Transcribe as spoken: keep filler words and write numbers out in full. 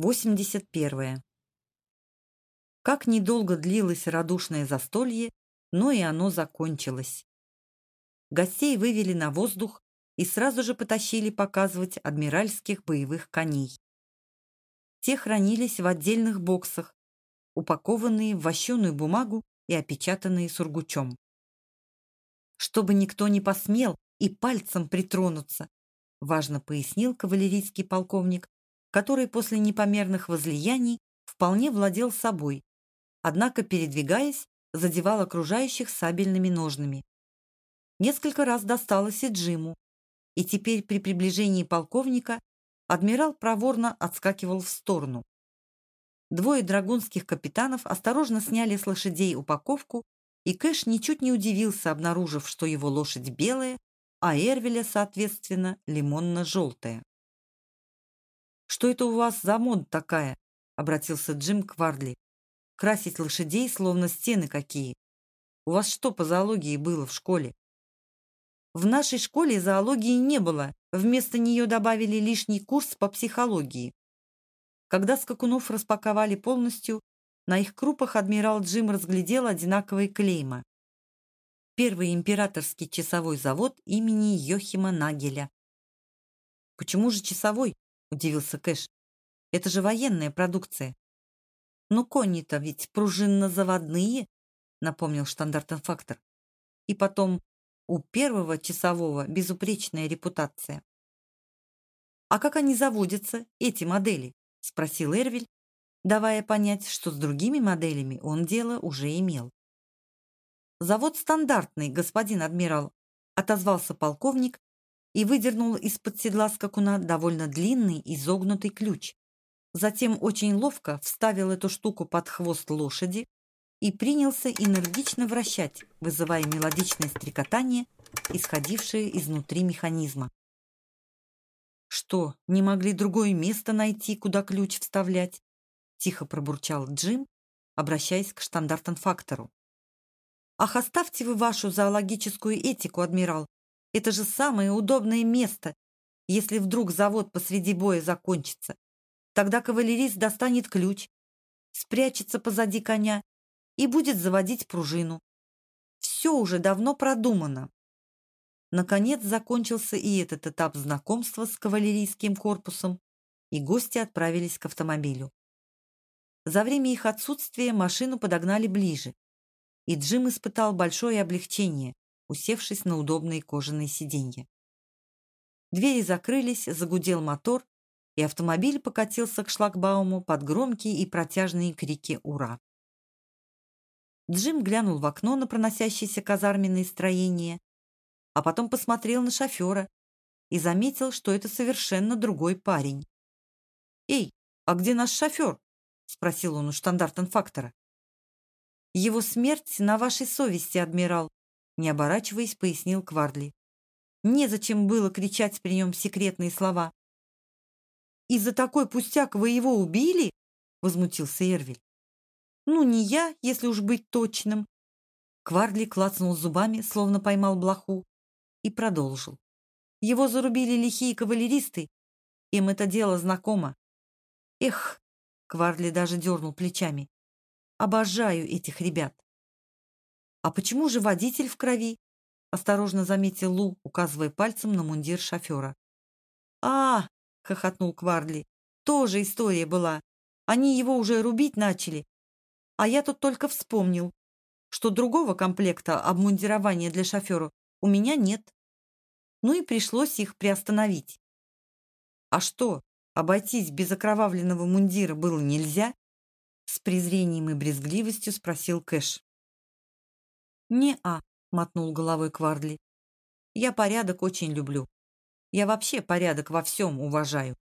восемьдесят первое. Как недолго длилось радушное застолье, но и оно закончилось. Гостей вывели на воздух и сразу же потащили показывать адмиральских боевых коней. Те хранились в отдельных боксах, упакованные в вощеную бумагу и опечатанные сургучом. «Чтобы никто не посмел и пальцем притронуться», важно пояснил кавалерийский полковник, который после непомерных возлияний вполне владел собой, однако, передвигаясь, задевал окружающих сабельными ножнами. Несколько раз досталось и Джиму, и теперь при приближении полковника адмирал проворно отскакивал в сторону. Двое драгунских капитанов осторожно сняли с лошадей упаковку, и Кэш ничуть не удивился, обнаружив, что его лошадь белая, а Эрвеля, соответственно, лимонно-желтая. «Что это у вас за мода такая?» — обратился Джим к Вардли. «Красить лошадей, словно стены какие. У вас что по зоологии было в школе?» «В нашей школе зоологии не было, вместо нее добавили лишний курс по психологии». Когда скакунов распаковали полностью, на их крупах адмирал Джим разглядел одинаковые клейма. Первый императорский часовой завод имени Йохима Нагеля. «Почему же часовой?» – удивился Кэш. «Это же военная продукция». «Но кони-то ведь пружинно-заводные», – напомнил штандартенфактор. «И потом, у первого часового безупречная репутация». «А как они заводятся, эти модели?» – спросил Эрвель, давая понять, что с другими моделями он дело уже имел. «Завод стандартный, господин адмирал», – отозвался полковник и выдернул из-под седла скакуна довольно длинный изогнутый ключ. Затем очень ловко вставил эту штуку под хвост лошади и принялся энергично вращать, вызывая мелодичное стрекотание, исходившее изнутри механизма. «Что, не могли другое место найти, куда ключ вставлять?» – тихо пробурчал Джим, обращаясь к штандартенфактору. «Ах, оставьте вы вашу зоологическую этику, адмирал. Это же самое удобное место, если вдруг завод посреди боя закончится. Тогда кавалерист достанет ключ, спрячется позади коня и будет заводить пружину. Все уже давно продумано». Наконец закончился и этот этап знакомства с кавалерийским корпусом, и гости отправились к автомобилю. За время их отсутствия машину подогнали ближе, и Джим испытал большое облегчение, усевшись на удобные кожаные сиденья. Двери закрылись, загудел мотор, и автомобиль покатился к шлагбауму под громкие и протяжные крики «Ура!». Джим глянул в окно на проносящиеся казарменные строения, а потом посмотрел на шофера и заметил, что это совершенно другой парень. «Эй, а где наш шофер?» – спросил он у штандартенфактора. «Его смерть на вашей совести, адмирал», – не оборачиваясь, пояснил Квардли. «Незачем было кричать при нем секретные слова». «И за такой пустяк вы его убили?» – возмутился Эрвель. «Ну, не я, если уж быть точным». Квардли клацнул зубами, словно поймал блоху, и продолжил. «Его зарубили лихие кавалеристы. Им это дело знакомо». «Эх», — Квардли даже дернул плечами, — «обожаю этих ребят». «А почему же водитель в крови?» — осторожно заметил Лу, указывая пальцем на мундир шофера. «А, — хохотнул Квардли, — тоже история была. Они его уже рубить начали. А я тут только вспомнил, что другого комплекта обмундирования для шофера у меня нет. Ну и пришлось их приостановить». «А что, обойтись без окровавленного мундира было нельзя?» С презрением и брезгливостью спросил Кэш. «Не-а», — мотнул головой Квардли. «Я порядок очень люблю. Я вообще порядок во всем уважаю».